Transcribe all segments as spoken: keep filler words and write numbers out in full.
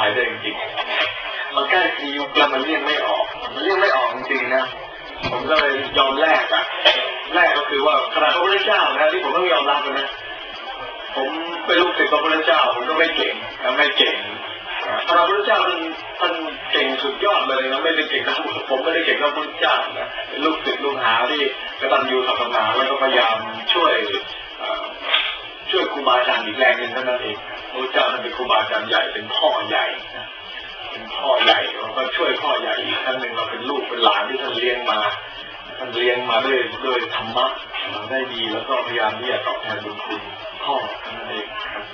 ภัยได้จริงๆมันใกล้ทียุคแล้วมันเลี่ยงไม่ออกมันเลี่ยงไม่ออกจริงๆนะผมก็เลยยอมแลกอะแลกก็คือว่าขณะพระพุทธเจ้านะที่ผมต้องยอมรับนะผมเป็นลูกศิษย์พระพุทธเจ้าผมก็ไม่เก่งนะไม่เก่งพระพุทธเจ้าท่านท่านเก่งสุดยอดเลยนะไม่ได้เก่งเท่าผมไม่ได้เก่งเท่าพระพุทธเจ้านะเป็นลูกศิษย์ลูกหาที่กตัญญูศรัทธาแล้วก็พยายามช่วยช่วยครูบาอาจารย์อีกแรงหนึ่งเท่านั้นเองพระพุทธเจ้าท่านเป็นครูบาอาจารย์ใหญ่เป็นพ่อใหญ่เป็นพ่อใหญ่เราก็ช่วยพ่อใหญ่อีกท่านหนึ่งเราเป็นลูกเป็นหลานที่ท่านเลี้ยงมาท่านเลี้ยงมาด้วยด้วยธรรมะได้ดีแล้วก็พยายามที่จะตอบแทนบุญคุณพ่อนั่นเอง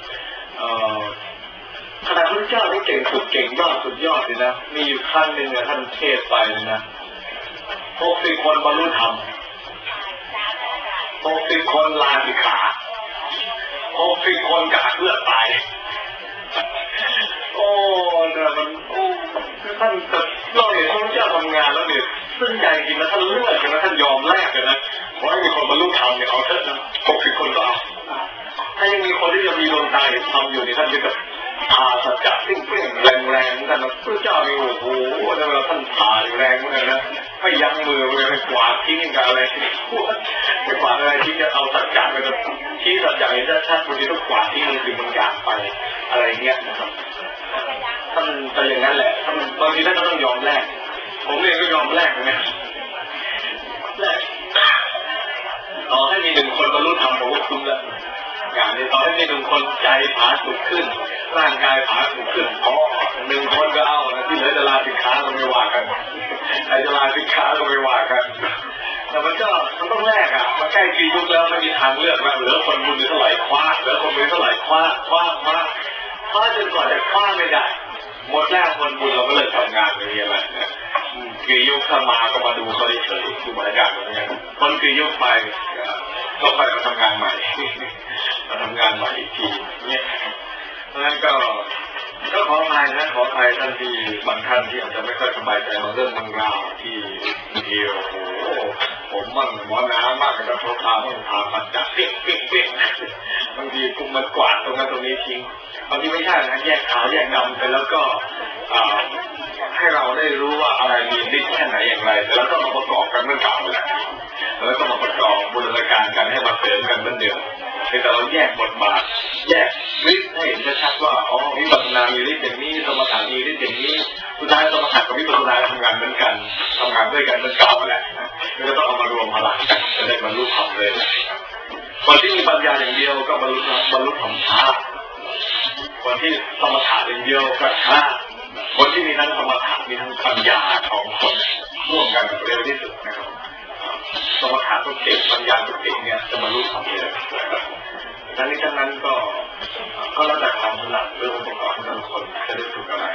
ขณะพระเจ้าที่เก่งสุดเก่งยอดสุดยอดเลยนะมีอยู่ครั้งหนึ่งนะท่านเทศไปเลยนะหกสิบคนบรรลุธรรมหกสิบคนลาสิกขาหกสิบคนกาดเลือดตายโอ้เนี่ยมันโอ้ท่านเราเห็นพระเจ้าทำงานแล้วเนี่ยซึ่งใจจริงนะท่านเลือกนะท่านยอมแลกกันนะเพราะให้มีคนบรรลุธรรมเนี่ยเอาเถอะนะหกสิบคนก็เอาถ้ายังมีคนที่จะมีดวงตาเห็นธรรมอยู่นี่ท่านจะพาสัจจะซิ่งเปรี้ยงแรงๆท่านพระเจ้ามีโอ้โหแล้วเวลาท่านพาแรงเหมือนกันนะไม่ยั้งมือเลยไปกวาดทิ้งกันอะไรไปกวาดอะไรที่จะเอาสัจจะไปแบบชี้สัจจะเห็นชัดๆบางทีต้องกวาดทิ้งคือมันอยากไปอะไรเงี้ยนะครับท่านแต่อย่างนั้นแหละท่านบางทีท่านก็ต้องยอมแลกผมเองก็ยอมแลกนะแลกต่อให้มีหนึ่งคนบรรลุธรรมผมก็คุ้มแล้วอย่างนี้ต่อให้มีหนึ่งคนใจผาสุกขึ้นร่างกายผาสุกขึ้นอ๋อหนึ่งคนก็เอาที่เหลือจะลาสิกขาก็ไม่ว่ากันใครจะลาสิกขาก็ไม่ว่ากันแต่มันก็มันต้องแลกอ่ะมันใกล้ปียุคแล้วไม่มีทางเลือกแล้วเหลือคนบุญเท่าไหร่คว้าเหลือคนบุญเท่าไหร่คว้าคว้าคว้าคว้าจนกว่าจะคว้าไม่ได้หมดแรกคนบุญเราก็เลยทำงานไปอะไรนะคือยุคเข้ามาก็มาดูเขาเฉยๆดูบรรยากาศเหมือนกันคนคือยุคไปก็ไปมาทำงานใหม่มาทำงานใหม่อีกทีเนี่ยเพราะฉะนั้นก็ก็ขออภัยนะขออภัยท่านที่บางท่านที่อาจจะไม่ค่อยสบายใจมาเรื่องบางราวที่เดียวโอ้โหผมมั่งหมอน้ำมากกับเขาพาต้องพาปัจจัยเปี้ยเปี้ยเปี้ยบางทีกุมมันกวาดตรงนั้นตรงนี้ทิ้งบางทีไม่ใช่นะแยกขาวแยกดำไปแล้วก็ให้เราได้รู้ว่าอะไรมีฤทธิ์แค่ไหนอย่างไรแล้วก็มาประกอบกันเมื่อเก่าแหละแล้วก็มาประกอบบูรณาการกันให้มาเสริมกันเหมือนเดิมแต่เราแยกบทบาทแยกฤทธิ์ให้เห็นชัดๆว่าอ๋อวิปัสสนามีฤทธิ์อย่างนี้สมถะมีฤทธิ์อย่างนี้สุดท้ายสมถะกับวิปัสสนาทำงานเหมือนกันทำงานด้วยกันเหมือนเก่าแหละก็ต้องเอามารวมพลังกันจะได้บรรลุธรรมเลยคนที่มีปัญญาอย่างเดียวก็บรรลุบรรลุธรรมช้าคนที่สมถะอย่างเดียวก็ช้าคนที่มีทั้งสมถะมีทั้งปัญญาของคนร่วมกันเร็วที่สุดนะครับสมถะทุกเก่งปัญญาทุกเก่งเนี่ยจะบรรลุธรรมเลยทั้งนี้ทั้งนั้นก็ก็แล้วแต่ความถนัดเรื่องประกอบของแต่ละคนจะได้ถูกอะไร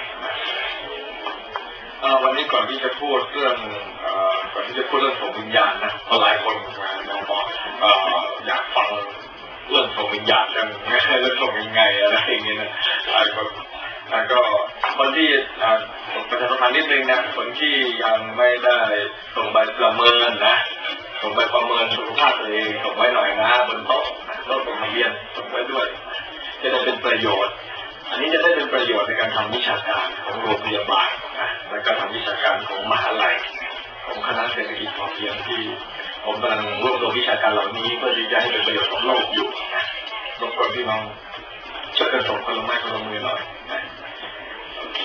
วันนี้ก่อนที่จะพูดเรื่องก่อนที่จะพูดเรื่องส่งวิญญาณนะเพราะหลายคนมาบอกอยากฟังเรื่องส่งวิญญาณกันแล้วส่งยังไงอะไรอย่างเงี้ยนะหลายคนแล้วก็คนที่ประชาสัมพันธ์นิดนึงนะคนที่ยังไม่ได้ส่งใบประเมินนะส่งใบประเมินสุขภาพตัวเองส่งไว้หน่อยนะบนโต๊ะโต๊ะส่งทะเบียนส่งไว้ด้วยจะได้เป็นประโยชน์อันนี้จะได้เป็นประโยชน์ในการทำวิชาการของโรงพยาบาลนะและการทำวิชาการของมหาลัยของคณะเศรษฐกิจพอเพียงที่ผมกำลังรวบรวมวิชาการเหล่านี้เพื่อที่จะให้เป็นประโยชน์ของโลกอยู่นะรบกวนพี่น้องช่วยกันส่งคนละไม้คนละมือหน่อยนะโอเค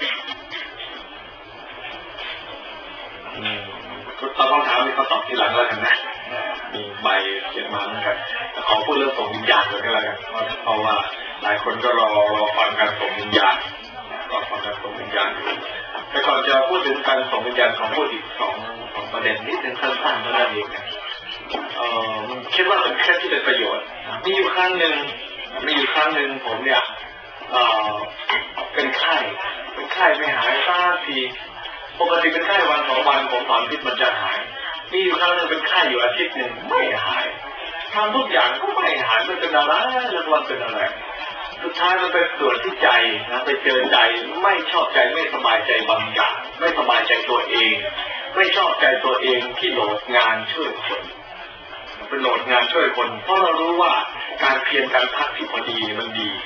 อืมตอบคำถามมีคำตอบทีหลังแล้วกันนะมีใบเขียนมาเหมือนกันขอพูดเรื่องส่งวิญญาณก่อนก็แล้วกันเพราะว่าหลายคนก็รอรอฟังการส่งวิญญาณรอฟังการส่งวิญญาณอยู่แต่ก่อนจะพูดถึงการส่งวิญญาณของพูดอีกสองสองประเด็นนิดนึงสั้นๆเท่านั้นเองนะเอ่อคิดว่าเป็นแค่ที่เป็นประโยชน์มีอยู่ครั้งหนึ่งมีอยู่ครั้งหนึ่งผมเนี่ยเอ่อเป็นไข้เป็นไข้ไม่หายสักทีปกติเป็นไข้วันสองวันผมถอนพิษมันจะหายมีอยู่ครั้งหนึ่งเป็นไข้อยู่อาทิตย์หนึ่งไม่หายทำทุกอย่างก็ไม่หายไม่เป็นอะไรแล้ววันเป็นอะไรสุดท้ายมันไปตรวจที่ใจนะไปเจอใจไม่ชอบใจไม่สบายใจบางอย่างไม่สบายใจตัวเองไม่ชอบใจตัวเองที่โหลดงานช่วยคนเป็นโหลดงานช่วยคนเพราะเรารู้ว่าการเพียรการพักที่พอดีมันดี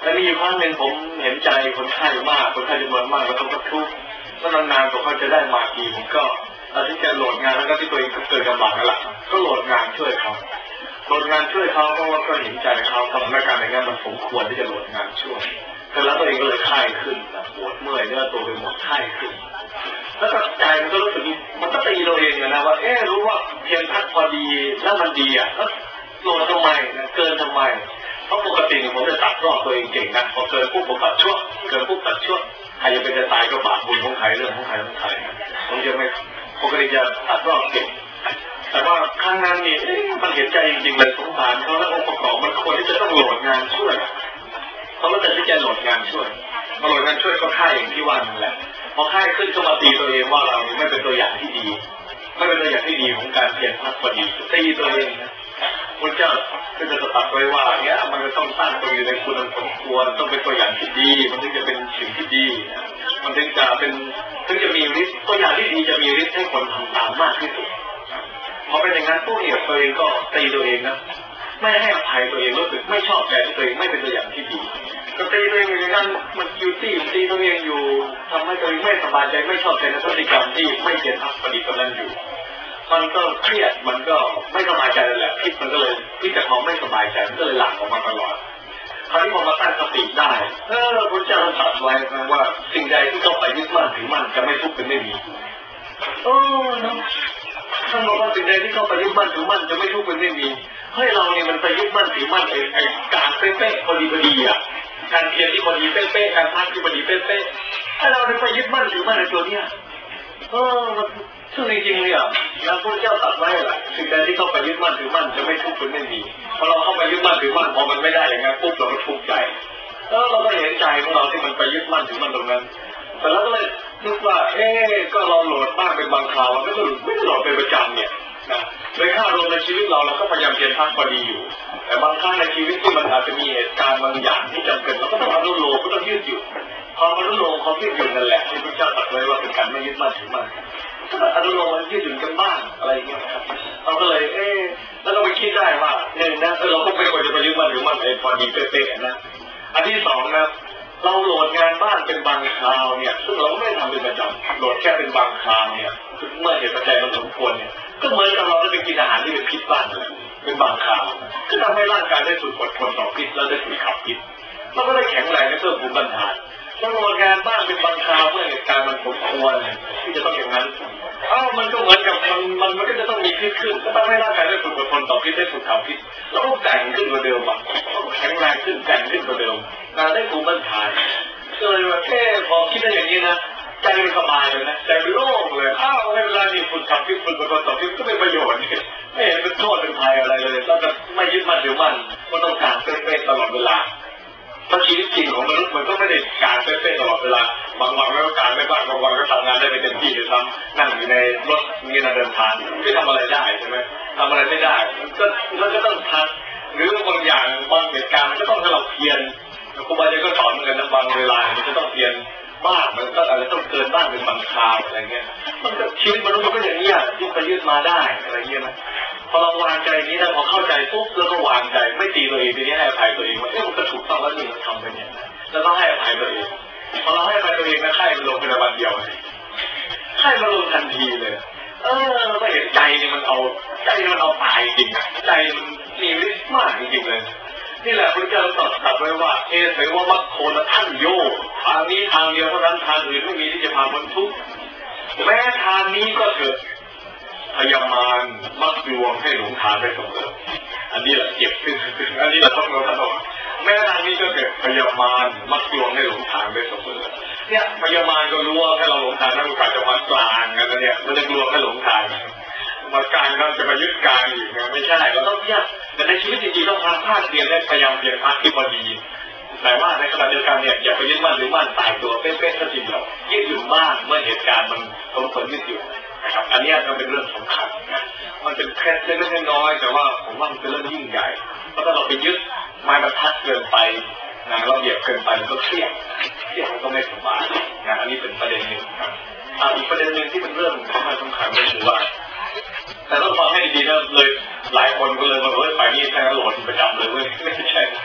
แต่มีอยู่ครั้งหนึ่งผมเห็นใจคนไข้มากคนไข้จำนวนมากแล้วเขาก็ทุกข์แล้วนานๆกว่าเขาจะได้มาทีผมก็ตัดสินใจโหลดงานแล้วก็ที่ตัวเองเกิดกำลังนั่นแหละก็โหลดงานช่วยเขาโหลดงานช่วยเขาเพราะว่าก็เห็นใจเขาทำหน้าการในงานมันสมควรที่จะโหลดงานช่วยแต่แล้วตัวเองก็เลยไข้ขึ้นนะปวดเมื่อยเนื้อตัวไปหมดไข้ขึ้นแล้วก็ใจมันก็รู้สึกมันก็ตีเราเองนะว่าเอ๊ะรู้ว่าเพียงพักพอดีแล้วมันดีอ่ะแล้วโหลดทำไมนะเกินทำไมเพราะปกติผมจะตัดรอบตัวเองเก่งนะพอเกินปุ๊บผมตัดช่วงเกินปุ๊บตัดช่วงใครจะเป็นจะตายก็บาปบุญของใครเรื่องของใครของใครผมจะไม่ปกติจะตัดรอบเก่งแต่ว่าครั้งนั้นนี่มันเห็นใจจริงๆเลยสงสารเขาแล้วองค์ประกอบมันควรที่จะต้องโหลดงานช่วยเขาก็จะที่จะโหลดงานช่วยมาโหลดงานช่วยก็ค่ายอย่างที่ว่านั่นแหละพอค่ายขึ้นก็มาตีตัวเองว่าเราไม่เป็นตัวอย่างที่ดีไม่เป็นตัวอย่างที่ดีของการเพียรพักพอดีตีตัวเองนะพระเจ้าก็จะตัดไว้ว่าเนี่ยมันจะต้องตั้งตัวอยู่ในคุณสมควรต้องเป็นตัวอย่างที่ดีมันถึงจะเป็นสิ่งที่ดีมันถึงจะเป็นถึงจะมีฤทธิ์ตัวอย่างที่ดีจะมีฤทธิ์ให้คนทำตามมากที่สุดพอเป็นอย่างนั้นผู้เนี่ยตัวเองก็ตีตัวเองนะไม่ให้อภัยตัวเองรู้สึกไม่ชอบใจตัวเองไม่เป็นตัวอย่างที่ดีก็ตีตัวเองอย่างนั้นมันคิวตี้ตีตัวเองอยู่ทำให้ตัวเองไม่สบายใจไม่ชอบใจในพฤติกรรมที่ไม่เพียรพักพอดีกำลังอยู่มันก็เครียดมันก็ไม่สบายใจนั่นแหละพิษมันก็เลยพิษจากความไม่สบายใจมันก็เลยหลั่งออกมาตลอดคราวนี้พอมาตั้งสติได้เออพระเจ้าตรัสไว้นะว่าสิ่งใดที่เข้าไปยึดมั่นถือมั่นจะไม่ทุกข์เป็นไม่มีโอ้นะท่านบอกว่าสิ่งใดที่เข้าไปยึดมั่นถือมั่นจะไม่ทุกข์เป็นไม่มีให้เราเนี่ยมันไปยึดมั่นถือมั่นไอ้ไอ้การเป๊ะๆพอดีพอดีอ่ะการเพียรที่พอดีเป๊ะๆการพักที่พอดีเป๊ะๆให้เราเนี่ยไปยึดมั่นถือมั่นในตัวเนี้ยเออซึ่งจริงๆเนี่ยแล้วพระเจ้าตรัสไว้แหละสิ่งใดที่เข้าไปยึดมั่นถือมั่นจะไม่ทุกข์เป็นไม่มีพอเราเข้าไปยึดมั่นถือมั่นพอมันไม่ได้อย่างนั้นปุ๊บเราก็ทุกข์ใจแล้วเราก็เห็นใจของเราที่มันไปยึดมั่นถือมั่นตรงนั้นแต่แล้วก็เลยนึกว่าเอ๊ะก็เราโหลดบ้างเป็นบางคราวไม่ได้ไม่ได้โหลดเป็นประจำเนี่ยนะโดยค่ารวมในชีวิตเราเราก็พยายามเพียรพักพอดีอยู่แต่บางครั้งในชีวิตที่มันอาจจะมีเหตุการณ์บางอย่างที่จำเป็นเราก็ต้องอนุโลมก็ต้องยืดหยุ่นพออนุโลมความยืดหยุ่นนั่นแหละที่พระเจ้าตรัสไว้ว่าเป็นการไม่ยึดมั่นถือมั่นอนุโลมมันยืดหยุ่นกันบ้างอะไรอย่างเงี้ยครับเราก็เลยเอ๊ะแล้วก็ไปคิดได้ว่าหนึ่งนะเราก็ไม่ควรจะไปยึดมั่นถือมั่นไอ้พอดีเป๊ะๆนะอันที่สองนะเราโหลดงานบ้านเป็นบางคราวเนี่ยซึ่งเราไม่ได้ทำเป็นประจำโหลดแค่เป็นบางคราวเนี่ยเมื่อเหตุปัจจัยมันสมควรเนี่ยก็เหมือนกับเราได้ไปกินอาหารที่เป็นพิษบ้างเลยเป็นบางคราวก็ทำให้ร่างกายได้ฝึกอดทนต่อพิษแล้วได้ฝึกขับพิษเราก็ได้แข็งแรงในเรื่องภูมิต้านทานเราโหลดงานบ้านเป็นบางคราวเมื่อเหตุการณ์มันสมควรที่จะต้องอย่างนั้นอ้าวมันก็เหมือนกับมันมันมันก็จะต้องมีพิษขึ้นก็ทำให้ร่างกายได้ฝึกอดทนต่อพิษได้ฝึกขับพิษแล้วก็แข็งขึ้นกว่าเดิมอ่ะแข็งแรงขึ้นแข็งขึ้นกว่าเดิมการได้ภูมิต้านทานก็เลยว่าแค่พอคิดได้อย่างนี้นะใจมันสบายเลยนะใจมันโล่งเลยอ้าวเวลานี่ฝึกขับพิษฝึกอดทนต่อพิษก็เป็นประโยชน์ไม่เห็นเป็นโทษเป็นภัยอะไรเลยแล้วก็ไม่ยึดมั่นถือมั่นก็ต้องการเป๊ะๆตลอดเวลาเพราะชีวิตจริงของมนุษย์มันก็ไม่ได้การเป๊ะๆตลอดเวลาบางวันก็การไม่บ้างบางวันก็ทำงานได้ไม่เต็มที่เลยซ้ำนั่งอยู่ในรถมีนาเดินทางไม่ทำอะไรได้ใช่ไหมทำอะไรไม่ได้ก็เราก็ต้องพักหรือบางอย่างบางเหตุการณ์มันก็ต้องให้เราเพียรครูบาอาจารย์ก็สอนเหมือนกันนะบางเวลามันจะต้องเพียรบ้างมันก็อาจจะต้องเกินบ้างเป็นบางคราวอะไรเงี้ยมันก็ชีวิตมนุษย์มันก็อย่างนี้ยึดไปยึดมาได้อะไรเงี้ยนะพอเราวางใจนี้นะพอเข้าใจปุ๊บแล้วก็วางใจไม่ตีตัวเองทีนี้ให้อภัยตัวเองว่าเอ๊ะมันก็ถูกต้องแล้วนี่มันทำไปเนี่ยแล้วก็ให้อภัยตัวเองพอเราให้อภัยตัวเองนะไข้มันลงเป็นวันเดียวไข้มันลงทันทีเลยเออก็เห็นใจเนี่ยมันเอาใจมันเอาตายจริงใจมันมีฤทธิ์มากจริงๆเลยนี่แหละพระเจ้าตรัสตัดไว้ว่าเอเสวะมัคโคนะท่านโยทางนี้ทางเดียวเท่านั้นทางอื่นไม่มีที่จะพาพ้นทุกข์แม้ทางนี้ก็เถิดพยามารมักลวงให้หลงทางได้เสมออันนี้แหละเจ็บขึ้นอันนี้แหละต้องเราท่านบอกแม้ทางนี้ก็เถิดพยามารมักลวงให้หลงทางได้เสมอเนี่ยพยามารก็รู้ว่าให้เราหลงทางนั่นคือการจะวัดกลางกันนะเนี่ยมันจะลวงให้หลงทางมาการเราจะมายึดการอีกนะไม่ใช่เราต้องเนี่ยแต่ในชีวิตจริงๆต้องพาพาดเพียรและพยายามเพียรพักที่พอดีแต่ว่าในขณะเดียวกันเนี่ยอย่าไปยึดมั่นหรือมั่นตายตัวเป๊ะๆสักทีเดียวยืดหยุ่นบ้างเมื่อเหตุการณ์มันสมควรยืดหยุ่นนะครับอันนี้ก็เป็นเรื่องสำคัญนะมันเป็นแค่เล็กๆน้อยๆแต่ว่าผมว่ามันเป็นเรื่องยิ่งใหญ่เพราะถ้าเราไปยึดไม้บรรทัดเกินไปนะเราเหยียบเกินไปมันก็เครียดเครียดมันก็ไม่สบายนะอันนี้เป็นประเด็นหนึ่งครับอีกประเด็นหนึ่งที่เป็นเรื่องสำคัญสำคัญก็คือว่าแต่ต้องฟังให้ดีๆนะเลยหลายคนก็เลยมาเฮ้ยไปนี่แทงโหลดประจำเลยเว้ยไม่ใช่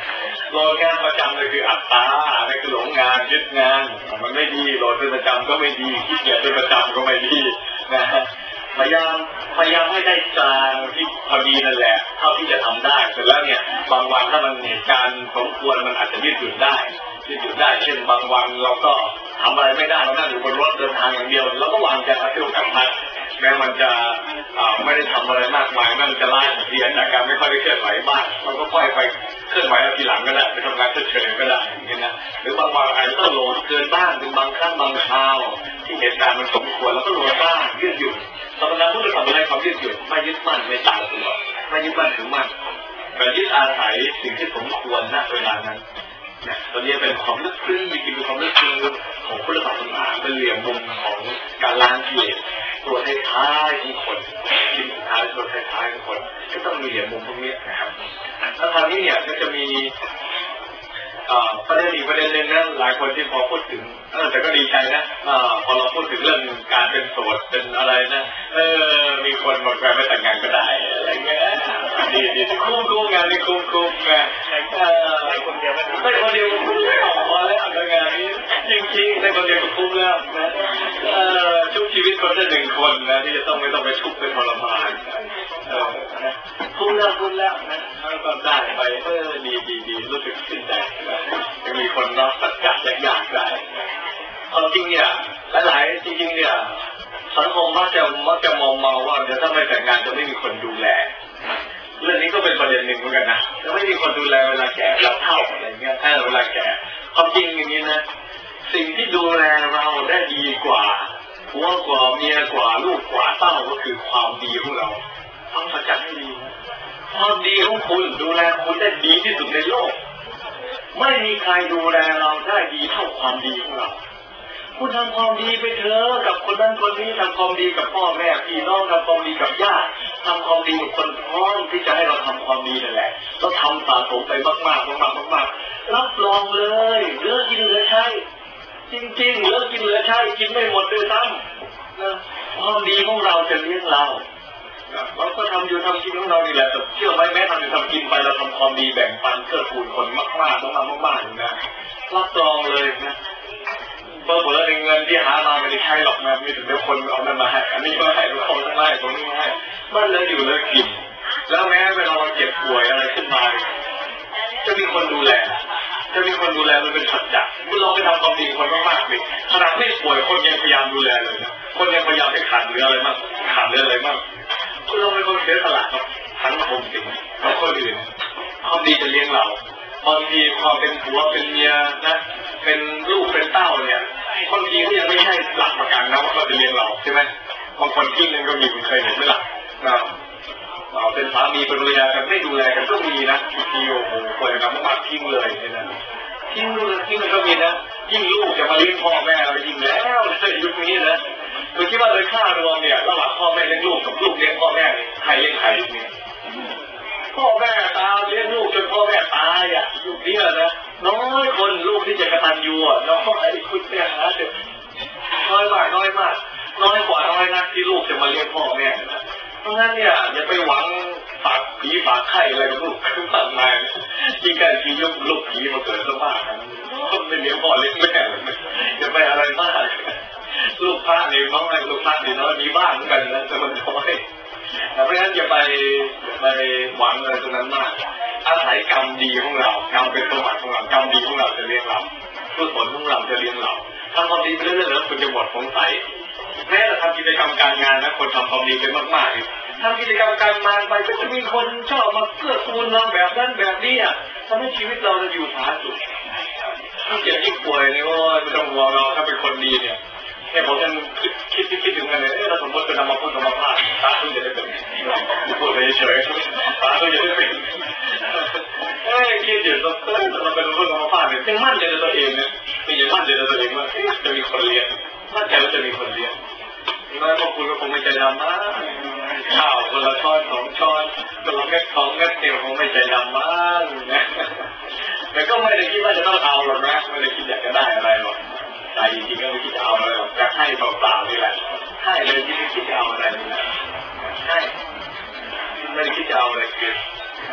โหลดงานประจำเลยคืออัตตาอะไรคือหลงงานยึดงานมันไม่ดีโหลดเป็นประจำก็ไม่ดีขี้เกียจเป็นประจำก็ไม่ดีนะพยายามพยายามให้ได้กลางที่พอดีนั่นแหละเท่าที่จะทำได้เสร็จแล้วเนี่ยบางวันถ้ามันเหตุการณ์สมควรมันอาจจะยืดหยุ่นได้ยืดหยุ่นได้เช่นบางวันเราก็ทำอะไรไม่ได้เรานั่งอยู่บนรถเดินทางอย่างเดียวเราก็วางใจว่าที่เรากลับมาแม้มันจะไม่ได้ทำอะไรมากมายนั่นจะล้าเสียจากการไม่ค่อยได้เคลื่อนไหวบ้างเราก็ค่อยไปเคลื่อนไหวเอาทีหลังก็ได้ไปทำงานเฉยๆก็ได้อย่างนี้นะหรือบางวันอาจจะต้องโหลดเกินบ้างถึงบางครั้งบางคราวที่เหตุการณ์มันสมควรแล้วก็โหลดบ้างยืดหยุ่นตอนนั้นพุทธธรรมให้ความยืดหยุ่นไม่ยึดมั่นไม่ตามตัวไม่ยึดมั่นถือมั่นแต่ยึดอาศัยสิ่งที่สมควรณเวลานั้นเนี่ยตอนนี้เป็นความลึกซึ้งจริงๆเป็นความลึกซึ้งของพุทธศาสนาเป็นเหลี่ยมมุมของการล้างกิเลสตัวท้ายๆของคนที่สุดท้ายตัวท้ายๆของคนก็ต้องมีเหลี่ยมมุมตรงนี้นะครับแล้วทางนี้เนี่ยก็จะมีประเด็นอีกประเด็นหนึ่งนะหลายคนที่พอพูดถึงเออแต่ก็ดีใจนะอพอเราพูดถึงเรื่องการเป็นโสดเป็นอะไรนะเออมีคนบอกว่าไม่แต่งงานก็ได้อะไรเงี้ยดีดีคุ้มคุ้มงานนี่คุ้มคุ้มไงเออคนเดียวไม่คนเดียวคุ้มแล้วพอแล้วงานนี้จริงๆได้คนเดียวก็คุ้มแล้วนะเออชุบชีวิตคนได้หนึ่งคนนะที่จะต้องไม่ต้องไปชุบไปทรมานเออคุ้มแล้วคุ้มแล้วนะก็ได้ไปเออดีดีดีรู้สึกชื่นใจจะมีคนรับสัจจะยากๆได้ความจริงเนี่ยหลายๆจริงๆเนี่ยสังคมมักจะมักจะมองมาว่าเดี๋ยวถ้าไม่แต่งงานจะไม่มีคนดูแลเรื่องนี้ก็เป็นประเด็นหนึ่งเหมือนกันนะจะไม่มีคนดูแลเวลาแก่เราเฒ่าอะไรเงี้ยถ้าเวลาแก่ความจริงอย่างนี้นะสิ่งที่ดูแลเราได้ดีกว่าผัวกว่าเมียกว่าลูกกว่าเต้าก็คือความดีของเราฟังสัจจะให้ดีความดีของคุณดูแลคุณได้ดีที่สุดในโลกไม่มีใครดูแลเราได้ดีเท่าความดีของเราคุณทำความดีไปเถอะกับคนนั้นคนนี้ทำความดีกับพ่อแม่พี่น้องทำความดีกับญาติทำความดีกับคนพร้อมที่จะให้เราทำความดีนั่นแหละเราทำสะสมไปมากๆมากๆมากๆรับรองเลยเหลือกินเหลือใช้จริงๆเหลือกินเหลือใช้กินไม่หมดด้วยซ้ำนะความดีของเราจะเลี้ยงเราเราก็ทำอยู่ทำกินของเรานี่แหละแต่เชื่อไหมแม้ทำอยู่ทำกินไปเราทำความดีแบ่งปันเกื้อกูลคนมากๆมากๆมากๆนะรับรองเลยนะเบอร์เบอร์ในเงินที่หามาไม่ได้ใช้หรอกนะมีแต่เดี๋ยวคนเอาเงินมาให้อันนี้มาให้ทุกคนทั้งหลายตรงนี้ให้มันเลยอยู่เลยกินแล้วแม้เวลาเราเจ็บป่วยอะไรขึ้นมาจะมีคนดูแลจะมีคนดูแลมันเป็นสัจจะเมื่อเราไปทำความดีคนมากๆเลยขนาดไม่ป่วยคนยังพยายามดูแลเลยนะคนยังพยายามไปขาดเหลืออะไรบ้างขาดเหลืออะไรบ้างคือเราเป็นคนเสียสละกับสังคมสิ่งกับคนอื่นความดีจะเลี้ยงเราบางทีความเป็นผัวเป็นเมียนะเป็นลูกเป็นเต้าเนี่ยคนดีก็ยังไม่ใช่หลักประกันนะว่าเขาจะเลี้ยงเราใช่ไหมบางคนทิ้งนึงก็มีคุณเคยเห็นไหมล่ะนะเราเป็นสามีเป็นภรรยากันไม่ดูแลกันก็มีนะทีโอ้โหป่วยกันมากๆทิ้งเลยเนี่ยนะทิ้งเลยทิ้งมันก็มีนะยิ่งลูกจะมาเลี้ยงพ่อแม่เรายิ่งแล้วในยุคนี้นะคือคิดว่าโดยค่ารวมเนี่ยระหว่างพ่อแม่เลี้ยงลูกกับลูกเลี้ยงพ่อแม่ใครเลี้ยงใครเนี่ยพ่อแม่ตาเลี้ยงลูกจนพ่อแม่ตายอ่ะยุคนี้นะน้อยคนลูกที่จะกตัญญูอ่ะน้อยคุณเนี่ยหาเด็กน้อยมากน้อยมากน้อยกว่าน้อยนักที่ลูกจะมาเลี้ยงพ่อแม่นะเพราะงั้นเนี่ยอย่าไปหวังฝากผีฝากไข่อะไรกับลูกขึ้นมาใหม่ยิ่งการที่ยกลูกผีมาเกิดซะมากคนไม่เลี้ยงพ่อเลี้ยงแม่อย่าไปอะไรมากลูกพระนี่น้องไอ้ลูกพระนี่น้อยมีบ้างเหมือนกันนะแต่มันน้อยเพราะฉะนั้นอย่าไปไปหวังอะไรตรงนั้นมากอาศัยกรรมดีของเรากรรมเป็นสมบัติของเรากรรมดีของเราจะเลี้ยงเรากุศลของเราจะเลี้ยงเราทำความดีไปเรื่อยๆแล้วคุณจะหมดสงสัยแม้แต่ทำกิจกรรมการงานนะคนทำความดีไปมากๆทำกิจกรรมการงานไปก็จะมีคนชอบมาเกื้อกูลเราแบบนั้นแบบนี้อ่ะทำให้ชีวิตเราจะอยู่ผาสุกถ้าเจ็บยิ่งป่วยนี่ว่าไม่ต้องห่วงเราถ้าเป็นคนดีเนี่ยแค่ผมยังคิดคิดคิดถึงกันเลยเออเราสมมติจะนำมาพูดนำมาพาดตาตุ้งจะได้เป็นพูดเฉยๆตาตุ้งจะได้เป็นเอ้ยคิดอยู่ตรงเออเราเป็นพูดนำมาพาดเนี่ยยังมั่นใจในตัวเองเนี่ยไม่ยังมั่นใจในตัวเองว่าจะมีคนเลี้ยงมั่นใจว่าจะมีคนเลี้ยงแล้วพวกคุณก็คงไม่ใจดำมากข้าวคนละช้อนสองช้อนคนละเม็ดสองเม็ดเดียวคงไม่ใจดำมากนะแต่ก็ไม่ได้คิดว่าจะต้องเอาหรอกนะไม่ได้คิดอยากจะได้อะไรหรอกใจจริงๆก็ไม่คิดจะเอาอะไรหรอกจะให้เปล่าๆนี่แหละให้เลยที่ไม่คิดจะเอาอะไรนี่แหละให้ไม่ได้คิดจะเอาอะไรคือ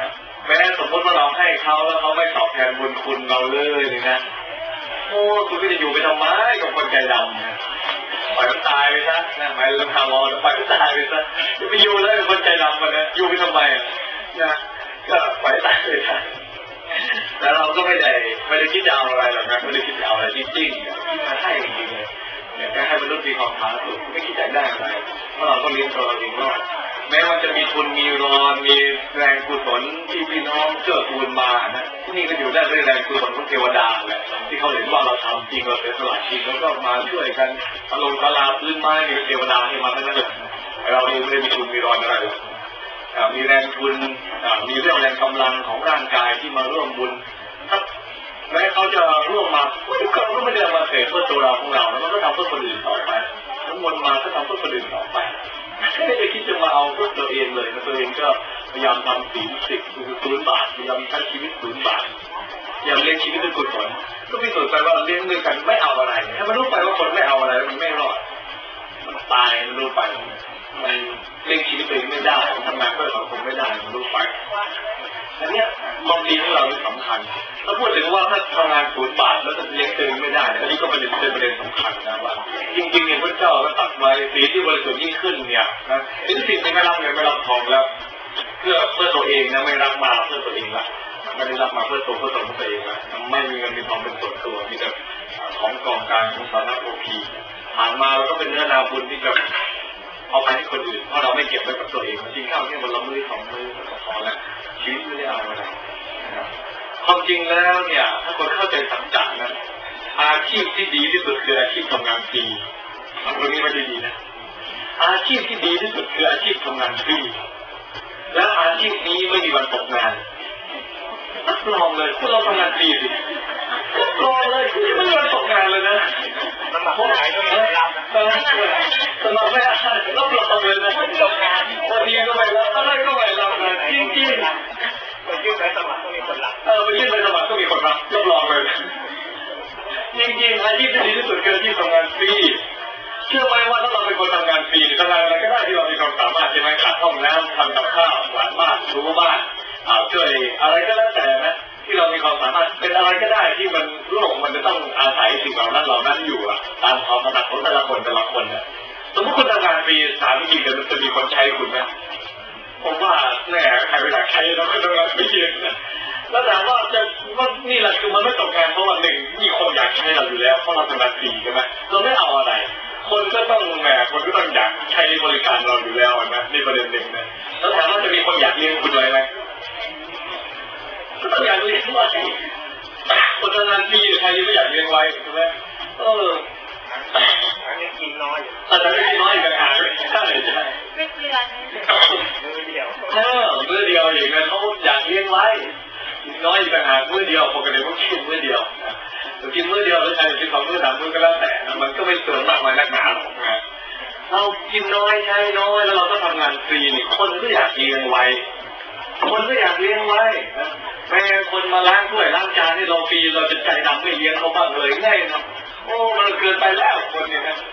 แม้สมมติว่าเราให้เขาแล้วเขาไม่ตอบแทนบุญคุณเราเลยนี่นะโอ้คุณก็จะอยู่ไปทำไมกับคนใจดำนะปล่อยมันตายไปซะนะหมายถึงทางเราปล่อยมันตายไปซะจะไปอยู่แล้วคนใจดำมันนะอยู่ไปทำไมนะก็ปล่อยตายไปซะแต่เราก็ไม่ได้ไม่ได้คิดจะเอาอะไรหรอกนะไม่ได้คิดจะเอาอะไรจริงๆคิดมาให้จริงๆเลยอยากจะให้มนุษย์มีความผาสุกไม่คิดจะได้อะไรเพราะเราก็เลี้ยงตัวเราเองรอดแม้ว่าจะมีทุนมีรอนมีแรงกุศลที่พี่น้องเกื้อกูลมานะที่นี่ก็อยู่ได้ด้วยแรงกุศลของเทวดาแหละที่เขาเห็นว่าเราทำจริงเราเป็นสละจริงแล้วก็มาช่วยกันอารมณ์กลาพื้นไม้มีเทวดาให้มาทั้งนั้นเลยเราเองไม่ได้มีทุนมีรอนอะไรมีแรงทุนมีเรื่องแรงกำลังของร่างกายที่มาร่วมบุญถ้าแม้เขาจะร่วมมาทุกคนก็ไม่ได้มาเสียเพื่อตัวเราของเราแล้วก็ทำเพื่อคนอื่นต่อไปทั้งมวลมาก็ทำเพื่อคนอื่นต่อไปไม่ได้คิดจะมาเอาเพื่อตัวเองเลยนะตัวเองก็พยายามทำศีลสิบศูนย์บาทพยายามใช้ชีวิตศูนย์บาทพยายามเลี้ยงชีวิตด้วยกุศลก็พิสูจน์ไปว่าเลี้ยงด้วยกันไม่เอาอะไรถ้ามันรู้ไปว่าคนไม่เอาอะไรมันไม่รอดมันตายมันรู้ไปมันเลี้ยงชีวิตตัวเองไม่ได้ทำงานเพื่อสังคมไม่ได้มันรู้ไปอันนี้ความดีของเราเป็นสำคัญถ้าพูดถึงว่าถ้าทำงานศูนย์บาทแล้วจะเลี้ยงตัวเองไม่ได้อันนี้ก็เป็นเป็นประเด็นสำคัญนะว่าจริงๆเนี่ยพระเจ้าก็ตัดไว้สีที่บริสุทธิ์ยิ่งขึ้นเนี่ยนะเป็นสิ่งที่ไม่รับเงินไม่รับทองแล้วเพื่อเพื่อตัวเองนะไม่รับมาเพื่อตัวเองละไม่ได้รับมาเพื่อตัวเพื่อตนของตัวเองละไม่มีเงินมีทองเป็นส่วนตัวมีแต่ของกองกลางของสาธารณโภคีผ่านมาแล้วก็เป็นเนื้อนาบุญที่จะเอาไปให้คนอื่นเพราะเราไม่เก็บไว้กับตัวเองจริงข้าวแค่วันละมื้อสองมื้อก็พอแล้วชีวิตไม่ได้เอาอะไรนะครับความจริงแล้วเนี่ยถ้าคนเข้าใจสัจจะนะอาชีพที่ดีที่สุดคืออาชีพทำงานฟรีตรงนี้ไม่ได้ดีนะอาชีพที่ดีที่สุดคืออาชีพทำงานฟรีและอาชีพนี้ไม่มีวันตกงานรับรองเลยคุณเราทำงานฟรีสิรับรองเลยคุณไม่มีวันตกงานเลยนะสมัครไม่ได้ไม่รับสมัครสมัครไม่ได้รับรองเลยนะไม่ตกงานพอดีก็ไม่รับอะไรก็ไม่รับนะจริงจริงไปยื่นใบสมัครต้องมีคนรับเออไปยื่นใบสมัครต้องมีคนรับรับรองเลยจริงจริงอาชีพที่ดีที่สุดคืออาชีพทำงานฟรีเชื่อไหมว่าถ้าเราเป็นคนทำงานฟรีทำงานอะไรก็ได้ที่เรามีความสามารถใช่ไหมขัดห้องน้ำทำกับข้าวหวานบ้านรู้บ้านเอาช่วยอะไรก็แล้วแต่นะที่เรามีความสามารถเป็นอะไรก็ได้ที่มันโลกมันจะต้องอาศัยสิ่งเหล่านั้นเหล่านั้นอยู่อะตามความถนัดของแต่ละคนแต่ละคนเนี่ยสมมติคุณทำงานฟรีสามปีเดี๋ยวมันจะมีคนใช้คุณไหมผมว่าแน่ใครไม่อยากใช้เราก็ทำงานฟรีนะแล้วถามว่าจะว่านี่แหละคือมันไม่ตกงานเพราะวันหนึ่งมีคนอยากใช้เราอยู่แล้วเพราะเราทำงานฟรีใช่ไหมเราไม่เอาอะไรคนก็ต้องแหมคนก็ต้องอยากใช้บริการเราอยู่แล้วนะนี่ประเด็นหนึ่งนะแล้วถามว่าจะมีคนอยากเลี้ยงคุณไว้ไหมก็ต้องอยากเลี้ยงไว้คนทำงานฟรีใครยังไม่อยากเลี้ยงไว้ใช่ไหมเอออันนี้กินน้อยอันนี้กินน้อยกันอ่ะใช่ใช่ไม่เกลือมือเดียวเออมือเดียวอย่างนั้นเขาอยากเลี้ยงไว้น้อยกันอ่ะมือเดียวปกติต้องกินมือเดียวกินมื้อเดียวหรือใครจะกินสองมื้อสามมื้อก็แล้วแต่มันก็ไม่เกินมากมายนักหนาหรอกนะเรากินน้อยใช้น้อยแล้วเราก็ทำงานฟรีนี่คนก็อยากเลี้ยงไว้คนก็อยากเลี้ยงไว้แม่คนมาล้างถ้วยล้างจานให้เราฟรีเราจะใจดำไม่เลี้ยงเขาบ้างเลยง่ายนะโอ้มันเกินไปแล้วคนนี้นะ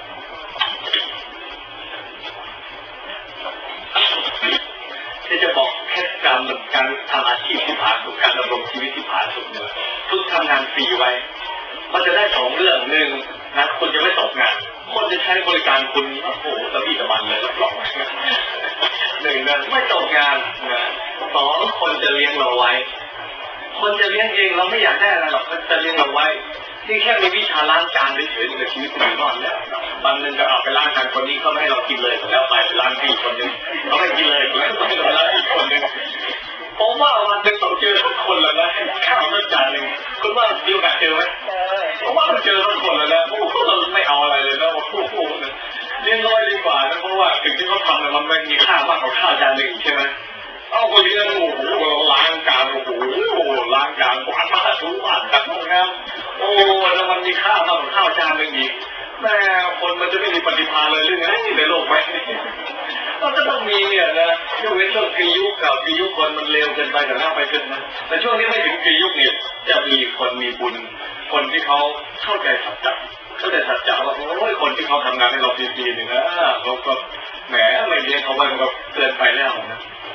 ที่จะบอกแค่การการทำอาชีพที่ผาสุกการดำรงชีวิตที่ผาสุกเนี่ยทุกทำงานฟรีไว้มันจะได้สองเรื่องหนึ่งนะคุณจะไม่ตกงานคนจะใช้บริการคุณโอ้โหตะบี้ตะบันเลยรับรองหนึ่งนะไม่ตกงานนะสองคนจะเลี้ยงเราไว้คนจะเลี้ยงเองเราไม่อยากได้อะไรหรอกคนจะเลี้ยงเราไว้ที่แค่มีวิชาล้างจานเฉยๆในชีวิตคุณรอดแล้วบางนึงก็เอาไปล้างจานคนนี้เขาไม่ให้เรากินเลยแล้วไปล้างที่คนนึงเขาไม่กินเลยแล้วไปล้างอีกคนนึงผมว่าวันหนึ่งต้องเจอทุกคนแล้วนะข้าวจานหนึ่งคุณว่ามีโอกาสเจอไหมผมว่าต้องเจอทุกคนแล้วนะโอ้โหเราไม่เอาอะไรเลยนะโอ้โหเลี้ยงน้อยดีกว่านะเพราะว่าสิ่งที่เขาทำเนี่ยมันไม่มีค่ามากกว่าข้าวจานหนึ่งใช่ไหมเอาคนนี้นะโอ้โหล้างจานโอ้โหล้างจานกวาดบ้านถูบ้านจัดห้องน้ำโอ้แล้วมันมีค่ามากกว่าข้าวจานหนึ่งอีกแม่คนมันจะไม่มีปฏิภาณเลยหรือไงในโลกไหมก็จะต้องมีเนี่ยนะช่วงนี้ช่วงปียุคกับปียุคคนมันเร็วเกินไปแต่หน้าไปขึ้นนะแต่ช่วงที่ไม่ถึงปียุคเนี่ยจะมีคนมีบุญคนที่เขาเข้าใจสัจจะเข้าใจสัจจะว่าโอ้ยคนที่เขาทำงานให้เราฟรีๆเนี่ยนะเราก็แหมไม่เลี้ยงเขาไปมันก็เกินไปแล้วนะ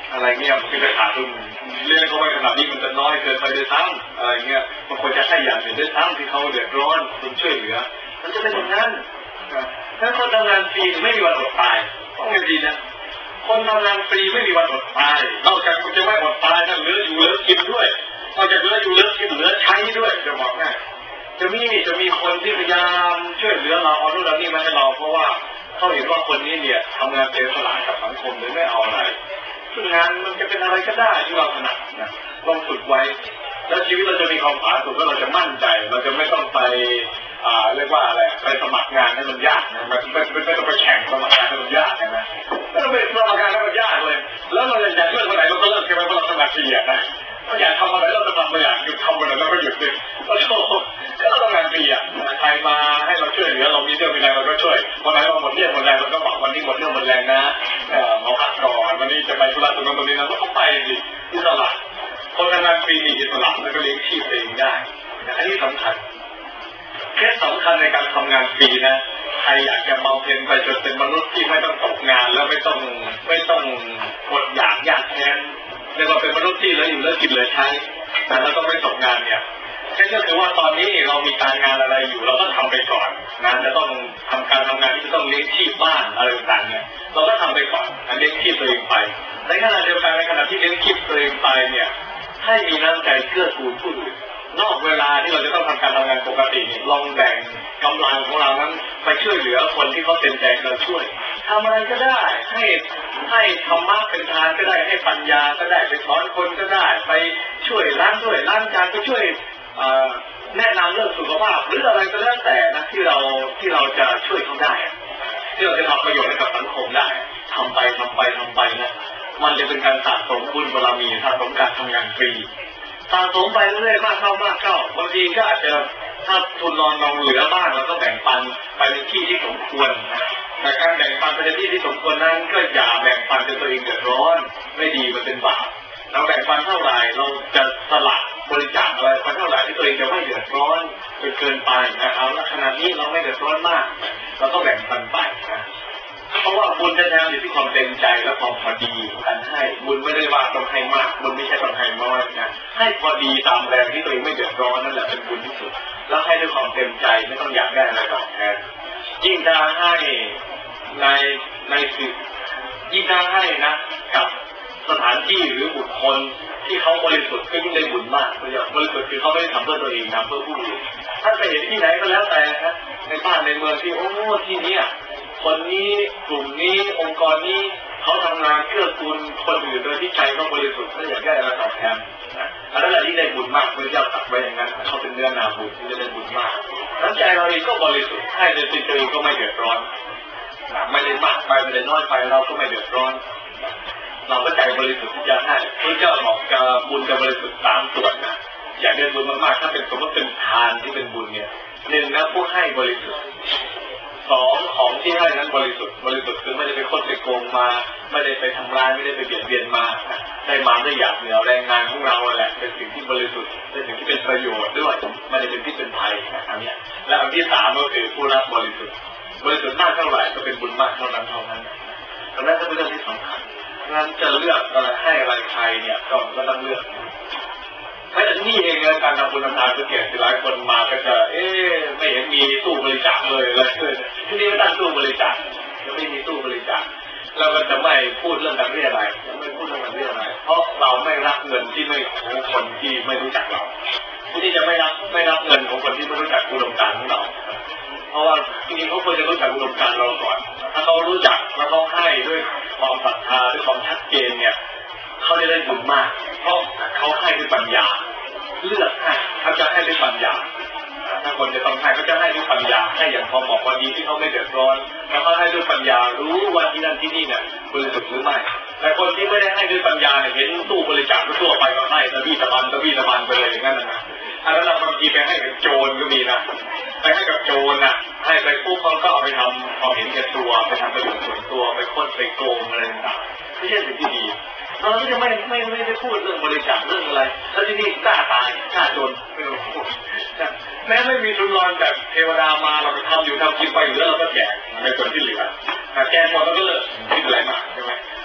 อะไรเงี้ยมันก็จะขาดทุนเรื่องเขาไปขนาดนี้มันจะน้อยเกินไปด้วยซ้ำอะไรเงี้ยมันควรจะให้อย่างอื่นด้วยซ้ำที่เขาเดือดร้อนคุณช่วยเหลือมันจะเป็นอย่างนั้นถ้าคนทำงานฟรีไม่มีวันอดตายต้องไม่ดีนะคนทำงานฟรีไม่มีวันอดตายนอกจากคุณจะไม่อดตายนะเหลืออยู่เหลือกินด้วยนอกจากเหลืออยู่เหลือกินเหลือใช้ด้วยจะบอกง่ายจะมีจะมีคนที่พยายามช่วยเหลือเราเอานู่นเอานี่มาให้เราเพราะว่าเขาเห็นว่าคนนี้เนี่ยทำงานเสียสละกับสังคมหรือไม่เอาอะไรซึ่งงานมันจะเป็นอะไรก็ได้ที่เราถนัดนะลองฝึกไว้แล้วชีวิตเราจะมีความผาสุกแล้วเราจะมั่นใจเราจะไม่ต้องไปอ่าเรียกว่าอะไรไปสมัครงานให้มันยากนะมันไม่ไม่ต้องไปแข่งสมัครงานให้มันยากนะไม่ต้องไปสมัครงานให้มันยากเลยแล้วเราอยากเลือกวันไหนเราก็เลือกใช่ไหมเพราะเราถนัดเสียนะถ้าอยากทำอะไรเราจะทำไม่อยากหยุดทำอะไรเราก็หยุดเลยก็โชว์ก็เราต้องงานฟรีอ่ะใครมาให้เราช่วยเหลือเรามีเรื่องมีแรงเราก็ช่วยวันไหนเราหมดเรื่องหมดแรงเราก็บอกวันนี้หมดเรื่องหมดแรงนะเราพักก่อนวันนี้จะไปธุระตรงนั้นตรงนี้นะเราก็ไปสิอิสระคนทำงานฟรีมีอิสระแล้วก็เลี้ยงชีพเองได้อันนี้สำคัญแค่สำคัญในการทำงานฟรีนะใครอยากจะบำเพ็ญไปจนเป็นมนุษย์ที่ไม่ต้องตกงานแล้วไม่ต้องไม่ต้องอดอยากยากแค้นเรียกว่าเป็นมนุษย์ที่เหลืออยู่เหลือกินเหลือใช้แต่แล้วก็ไม่ตกงานเนี่ยแค่ก็คือว่าตอนนี้เรามีการงานอะไรอยู่เราก็ทำไปก่อนงานจะต้องทำการทำงานที่จะต้องเลี้ยงชีพบ้านอะไรต่างๆเนี่ยเราก็ทำไปก่อนเลี้ยงชีพตัวเองไปในขณะเดียวกันในขณะที่เลี้ยงชีพตัวเองไปเนี่ยให้มีน้ำใจเกื้อกูลผู้อื่นนอกเวลาที่เราจะต้องทำการทำงานปกติลองแบ่งกำลังของเรานั้นไปช่วยเหลือคนที่เขาเต็มใจเราช่วยทำอะไรก็ได้ให้ให้ธรรมะเป็นทานก็ได้ให้ปัญญาก็ได้ไปสอนคนก็ได้ไปช่วยล้างช่วยล้างจานไปช่วยแนะนำเรื่องสุขภาพหรืออะไรก็แล้วแต่นะที่เราที่เราจะช่วยเขาได้ที่เราจะทำประโยชน์ให้กับสังคมได้ทำไปทำไปทำไปนะมันจะเป็นการสะสมบุญบารมีสะสมการทำงานฟรีสะสมไปเรื่อยๆมากเข้ามากเข้าบางทีก็อาจจะถ้าทุนนอนเราเหลือบ้างเราก็แบ่งปันไปในที่ที่สมควรแต่การแบ่งปันไปในที่ที่สมควรนั้นก็อย่าแบ่งปันจนตัวเองเดือดร้อนไม่ดีมันเป็นบาปเราแบ่งปันเท่าไหร่เราจะสละบริจาคอะไรไปเท่าไหร่ที่ตัวเองจะไม่เดือดร้อนจนเกินไปนะครับและขณะนี้เราไม่เดือดร้อนมากเราก็แบ่งปันไปนะเพราะว่าบุญแท้ๆอยู่ที่ความเต็มใจและความพอดีของการให้บุญไม่ได้ว่าต้องให้มากบุญไม่ใช่ต้องให้น้อยนะให้พอดีตามแรงที่ตัวเองไม่เดือดร้อนนั่นแหละเป็นบุญที่สุดแล้วให้ด้วยความเต็มใจไม่ต้องอยากได้อะไรตอบแทนยิ่งถ้าให้ในในสิ่งยิ่งถ้าให้นะกับสถานที่หรือบุคคลที่เขาบริสุทธิ์ก็ยิ่งได้บุญมากตัวอย่างบริสุทธิ์คือเขาไม่ได้ทำเพื่อตัวเองทำเพื่อผู้อื่นถ้าไปเห็นที่ไหนก็แล้วแต่นะในบ้านในเมืองที่โอ้ที่นี้คนนี้กลุ่มนี้องค์กรนี้เขาทำงานเพื่อคุณคนอื่นโดยที่ใจเขาบริสุทธิ์ไม่อยากได้อะไรตอบแทนนะอันนั้นแหละที่ได้บุญมากพระเจ้าตรัสไว้อย่างนั้นเขาเป็นเนื้อนาบุญที่จะได้บุญมากน้ำใจเราเองก็บริสุทธิ์ให้ในสิ่งตัวเองก็ไม่เดือดร้อนไม่ได้มากไปไม่ได้น้อยไปเราก็ไม่เดือดร้อนเราก็ใจบริสุทธิ์ที่จะให้พระเจ้าบอกจะบุญจะบริสุทธิ์สามส่วนนะอยากได้บุญมากๆถ้าเป็นสมมติเป็นทานที่เป็นบุญเนี่ยหนึ่งนะผู้ให้บริสุทธิ์สองของที่ให้นั้นบริสุทธิ์บริสุทธิ์คือไม่ได้ไปค้นไปโกงมาไม่ได้ไปทำร้ายไม่ได้ไปเบียดเบียนมาได้มาได้อยากเหนือแรงงานของเราแหละเป็นสิ่งที่บริสุทธิ์เป็นสิ่งที่เป็นประโยชน์ด้วยไม่ได้เป็นที่เป็นภัยอันนี้และอันที่สามก็คือผู้รับบริสุทธิ์บริสุทธิ์มากเท่าไหร่ก็เป็นบุญมากเท่านั้นเท่านั้นดังนั้นก็เป็นเรื่องที่สำคัญงั้นจะเลือกอะไรให้อะไรใครเนี่ยก็ก็ต้องเลือกไม่แต่นี่เองนะการทำบุญทำทานก็เกี่ยวกับหลายคนมาก็จะเอ๊ะไม่เห็นมีตู้บริจาคเลยเลยที่นี่ไม่ตั้งตู้บริจาคจะไม่มีตู้บริจาคเราก็จะไม่พูดเรื่องการเรียอะไรไม่พูดเรื่องการเรียอะไรเพราะเราไม่รับเงินที่ไม่ของคนที่ไม่รู้จักเราที่นี่จะไม่รับไม่รับเงินของคนที่ไม่รู้จักอุดมการณ์ของเราเพราะว่าจริงๆเขาควรจะรู้จักอุดมการณ์เราก่อนถ้าเขารู้จักแล้วเขาให้ด้วยความศรัทธาด้วยความชัดเจนเนี่ยเขาจะได้บุญมากเพราะเขาให้ด้วยปัญญาเลือกให้เขาจะให้ด้วยปัญญาถ้าคนจะต้องให้เขาจะให้ด้วยปัญญาให้อย่างพอเหมาะพอดีที่เขาไม่เดือดร้อนแล้วเขาให้ด้วยปัญญารู้ว่าที่นั่นที่นี่เนี่ยบริสุทธิ์หรือไม่แต่คนที่ไม่ได้ให้ด้วยปัญญาเนี่ยเห็นตู้บริจาคทั่วไปก็ให้ตะบี้ตะบันตะบี้ตะบันไปเลยอย่างนั้นนะอันนั้นเราบางทีไปให้กับโจรก็มีนะไปให้กับโจรน่ะให้ไปปุ๊บเขาก็เอาไปทำความเห็นแก่ตัวไปทำประโยชน์ส่วนตัวไปค้นไปโกงอะไรต่างๆไม่ใช่สิ่งที่ดีเราก็จะไม่ไม่ไม่ได้พูดเรื่องบริจาคเรื่องอะไรแล้วที่นี่กล้าตายกล้าจนไม่รู้แม้ไม่มีทุนรอนแบบเทวดามาเราไปทำอยู่ทำกินไปอยู่แล้วเราก็แจกในส่วนที่เหลือแจกหมดแล้วก็เลิกคิดอะไรมากใช่ไหม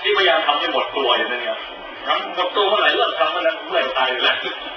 ที่พยายามทำให้หมดตัวอย่างนั้นเนี่ยหมดตัวเมื่อไหร่เลิกทำเมื่อนั้นเมื่อยตายอยู่แล้ว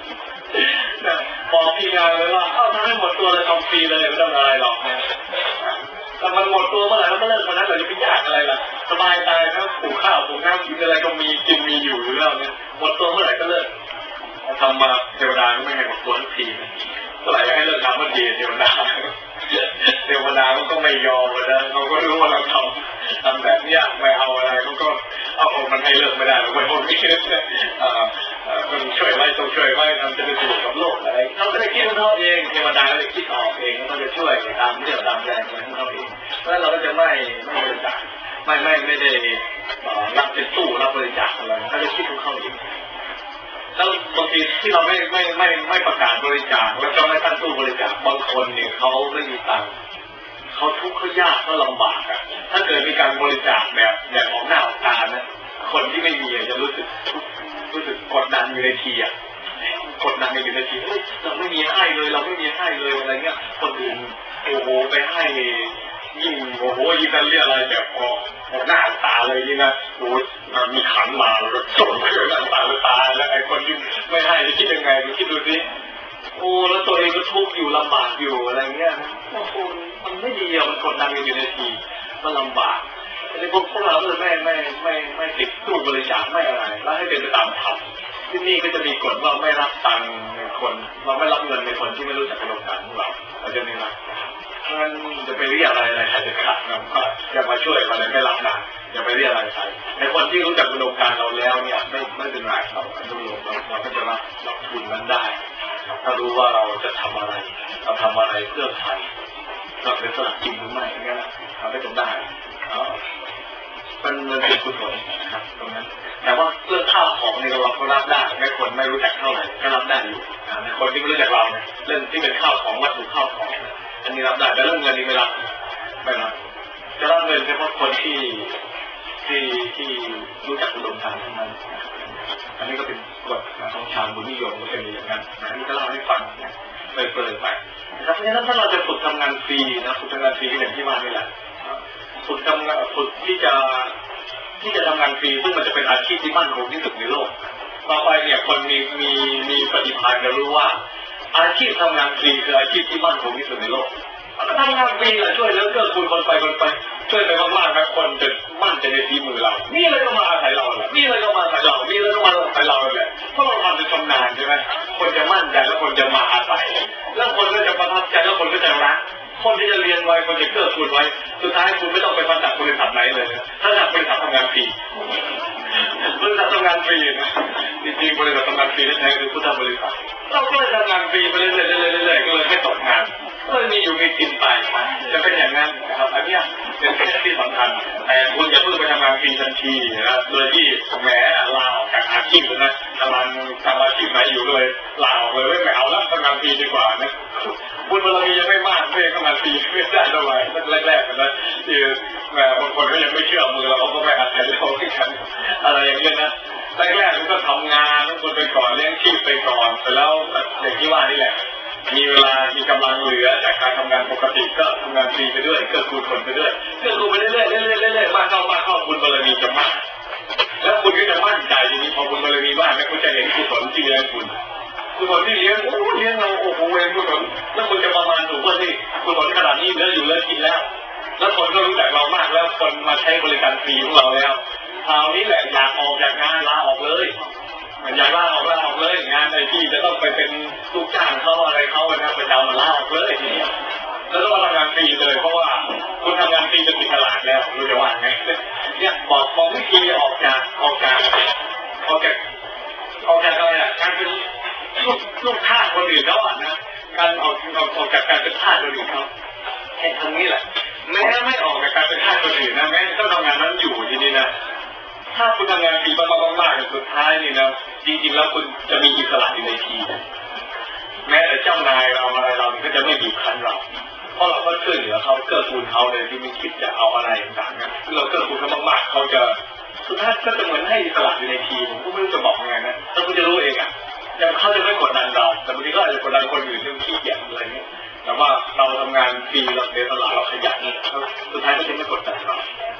บอกพี่งานเลยว่าเอ้าทำให้หมดตัวเลยทำฟรีเลยไม่ต้องอะไรหรอกเนี่ยแต่มันหมดตัวเมื่อไหร่แล้วก็เลิกเมื่อนั้นเราจะไปยากอะไรล่ะสบายใจนะปลูกข้าวปลูกน้ำกินอะไรก็มีกินมีอยู่อยู่แล้วเนี่ยหมดตัวเมื่อไหร่ก็เลิกทำมาเทวดาก็ไม่ให้หมดตัวทุกทีนะเมื่อไหร่ให้เลิกทำเมื่อทีเทวดาเทวดามันก็ไม่ยอมนะเขาก็รู้ว่าเราทำทำแบบนี้ไม่เอาอะไรเขาก็เอามันให้เลิกไม่ได้เราไม่พอมีมันช่วยไว้ต้องช่วยไว้ทำจะเป็นประโยชน์กับโลกอะไรเขาก็ได้คิดของเขาเองเทวดาก็ได้คิดออกเองเขาจะช่วยตามเรื่องตามแรงของเขาเองเพราะฉะนั้นเราก็จะไม่ไม่บริจาคไม่ไม่ไม่ได้รับเป็นตู้รับบริจาคอะไรเขาจะคิดของเขาเองแล้วบางทีที่เราไม่ไม่ไม่ไม่ประกาศบริจาคแล้วก็ไม่ตั้งตู้บริจาคบางคนเนี่ยเขาไม่มีตังค์เขาทุกข์เขายากเขาลำบากอ่ะถ้าเกิดมีการบริจาคแบบแบบของหน้าของตานะคนที่ไม่มีจะรู้สึกรู้สึกกดดันอยู่ในทีอ่ะกดดันอยู่ในทีเราไม่มีให้เลยเราไม่มีให้เลยอะไรเงี้ยคนอื่นโอ้โหไปให้ยิ่งโอ้โหยิ่งกันเรียกอะไรแบบออกหน้าตาเลยนี่นะโอ้มีขันมาแล้วก็ส่งไปหน้าตาตาแล้วไอ้คนที่ไม่ให้จะคิดยังไงดูคิดดูสิโอ้แล้วตัวเองก็ทุกข์อยู่ลำบากอยู่อะไรเงี้ยโอ้โหมันไม่ดีอ่ะมันกดดันอยู่ในทีมันลำบากไอ้พวกพวกเราเลยไม่ไม่ไม่ไม่ติดตู้บริจาคไม่อะไรแล้วให้เป็นไปตามธรรมที่นี่ก็จะมีกฎว่าไม่รับตังค์ในคนเราไม่รับเงินในคนที่ไม่รู้จักกระบวนการของเราเราจะไม่รับเพราะฉะนั้นจะไปเรียกอะไรอะไรใครจะขาดนะก็อย่ามาช่วยคนไหนไม่รับนะอย่าไปเรียกอะไรใครในคนที่รู้จักกระบวนการเราแล้วเนี่ยไม่ไม่เป็นไรเราดูเราเราก็จะรับรับทุนนั้นได้ถ้ารู้ว่าเราจะทำอะไรเราทำอะไรเพื่อใครเราเป็นสลักจริงหรือไม่อย่างเงี้ยทำให้จนได้มันมันเป็นกุศลนะครับตรงนั้นแต่ว่าเรื่องข้าวของนี่เราก็รับได้ไม่คนไม่รู้จักเท่าไหร่ก็รับได้อยู่ในคนที่ไม่รู้จักเราเนี่ยเรื่องที่เป็นข้าวของวัตถุข้าวของอันนี้รับได้แต่เรื่องเงินนี่ไม่รับไม่รับจะรับเงินเฉพาะคนที่ที่ที่รู้จักอุดมการณ์ทั้งนั้นอันนี้ก็เป็นกฎของชาวบุญนิยมก็เป็นอย่างนั้นอันนี้ก็เล่าให้ฟังเปิดๆไปนะครับเพราะฉะนั้นถ้าเราจะฝึกทำงานฟรีนะฝึกทำงานฟรีอย่างที่ว่านี่แหละฝึกทำงานฝึกที่จะที่จะทำงานฟรีซึ่งมันจะเป็นอาชีพที่มั่นคงที่สุดในโลกต่อไปเนี่ยคนมีมีมีปฏิภาณจะรู้ว่าอาชีพทำงานฟรีคืออาชีพที่มั่นคงที่สุดในโลกถ้าทำงานฟรีแหละช่วยแล้วเกื้อกูลคนไปคนไปช่วยไปมากๆนะคนจะมั่นใจในฝีมือเรานี่เลยก็มาอาศัยเราแหละนี่เลยก็มาอาศัยเรานี่เลยก็มาอาศัยเราแหละเพราะเราทำจะชำนาญใช่ไหมคนจะมั่นใจแล้วคนจะมาอาศัยแล้วคนก็จะประทับใจแล้วคนก็จะรักคนที่จะเรียนไว้คนจะเกื้อกูลไว้สุดท้ายคุณไม่ต้องไปประจักษ์บริษัทไหนเลยถ้าอยากบริษัททำงานฟรีบริษัททำงานฟรีนะจริงๆบริษัททำงานฟรีแท้ๆคือพุทธบริษัทเราก็เลยทำงานฟรีไปเรื่อยๆเรื่อยๆก็เลยไม่ตกงานก็เลยมีอยู่มีกินไปจะเป็นอย่างนั้นนะครับอันนี้เป็นเคสที่สำคัญแต่คุณอย่าเพิ่งไปทำงานฟรีทันทีนะโดยที่แหมลาออกจากอาชีพนะกำลังทำอาชีพไหนอยู่เลยลาออกเลยไม่เอาแล้วทำงานฟรีดีกว่านะบุญบารมียังไม่มากเพื่อทำงานฟรีไม่ได้เท่าไหร่แรกๆนะที่แหมบางคนก็ยังไม่เชื่อมือเราเขาก็ไม่อาศัยเราด้วยกันอะไรอย่างเงี้ยนะแรกๆมันก็ทำงานทุกคนไปก่อนเลี้ยงชีพไปก่อนแต่แล้วอย่างที่ว่านี่แหละมีเวลามีกำลังเหลือจากการทำงานปกติก็ทำงานฟรีไปด้วยเกื้อกูลคนไปด้วยเกื้อกูลไปเรื่อยๆเรื่อยๆเรื่อยๆมากเข้ามากเข้าบุญบารมีจะมากแล้วคุณก็จะมั่นใจทีนี้พอบุญบารมีมากแล้วคุณจะเห็นกุศลที่เลี้ยงคุณกุศลที่เลี้ยงโอ้เลี้ยงเราโอ้โหเองกุศลแล้วคุณจะประมาณถูกว่าที่กุศลขนาดนี้เหลืออยู่เหลือกินแล้วแล้วคนก็รู้จักเรามากแล้วคนมาใช้บริการฟรีของเราแล้วคราวนี้แหละอยากออกจากงานลาออกเลยอยากลาออกลาออกเลยงานในที่จะต้องไปเป็นลูกจ้างเขาอะไรเขานะไปเดาลาออกเลยทีนี้แล้วก็ทำงานฟรีเลยเพราะว่าคุณทำงานฟรีจนติดตลาดแล้วรู้จะว่าไงเนี่ยบอกบอกวิธีออกจากออกจากออกจากออกจากอะไรอ่ะการเป็นลูกลูกท่าคนอื่นแล้วอ่ะนะการออกออกจากการเป็นท่าคนอื่นเขาแค่ตรงนี้แหละแม้ไม่ออกจากการเป็นท่าคนอื่นนะแม้ต้องทำงานนั้นอยู่ทีนี้นะถ้าคุณทำงานฟรีมากๆสุดท้ายนี่นะจริงๆแล้วคุณจะมีอิสระอยู่ในทีแม้แต่เจ้านายเราอะไรเราก็จะไม่บีบคั้นเราเพราะเราก็ช่วยเหลือเขาเกื้อกูลเขาเลยที่ไม่คิดจะเอาอะไรต่างๆนะเราเกื้อกูลเขามากๆเขาจะสุดท้ายก็จะเหมือนให้อิสระอยู่ในทีผมก็ไม่รู้จะบอกยังไงนะถ้าคุณจะรู้เองอ่ะอย่างเขาจะไม่กดดันเราแต่บางทีก็อาจจะกดดันคนอื่นเรื่องขี้เกียจอะไรเงี้ยแต่ว่าเราทำงานฟรีเราเสียสละเราขยันสุดท้ายก็จะไม่กดดันเรา